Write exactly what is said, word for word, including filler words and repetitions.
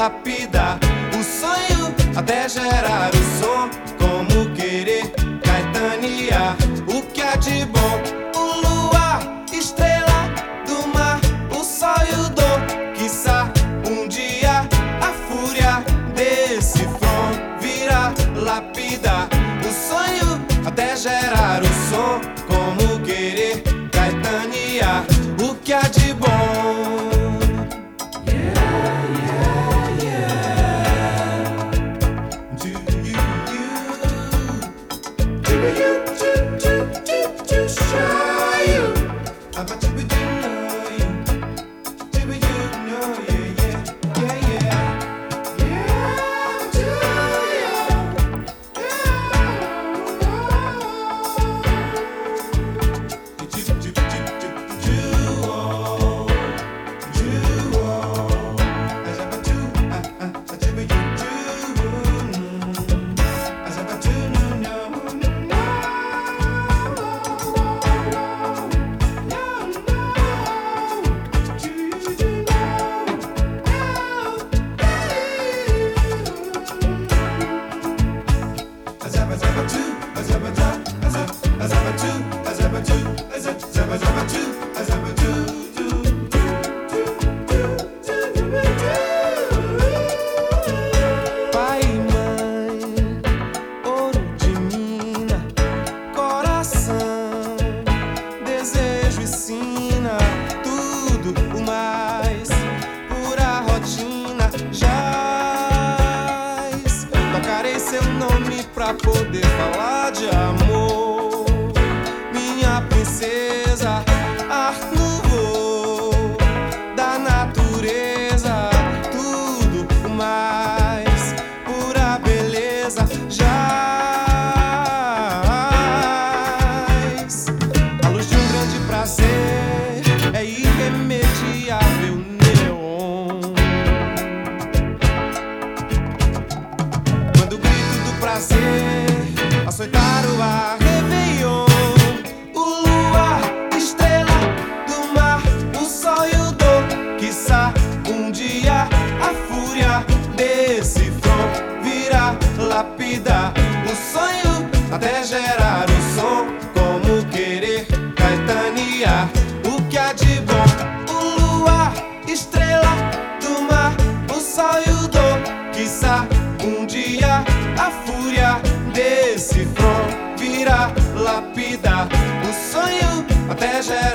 lapidar o sonho até gerar o som. Como querer caetanear o que há de bom? O luar, estrela do mar, o sol e o dom. Quiçá um dia a fúria desse front virá lapidar o sonho até gerar o som. Como querer caetanear o que há de bom? Pai e mãe, ouro de mina, coração, desejo e sina, tudo o mais, pura rotina. Jaz, tocarei seu nome pra poder falar de amor, minha princesa, Art Nouveau da natureza, tudo o mais, pura beleza. Jaz, a luz de um grande prazer é irremediável neon. Quando o grito do prazer açoitar o ar, Réveillon, o luar, estrela do mar, o sol e o dom. Quiçá um dia a fúria desse front virá lapidar o sonho até gerar o som. Como querer caetanear o que há de bom? O luar, estrela do mar, o sol e o dom. Quiçá um dia a fúria desse front virá lapidar o sonho até gerar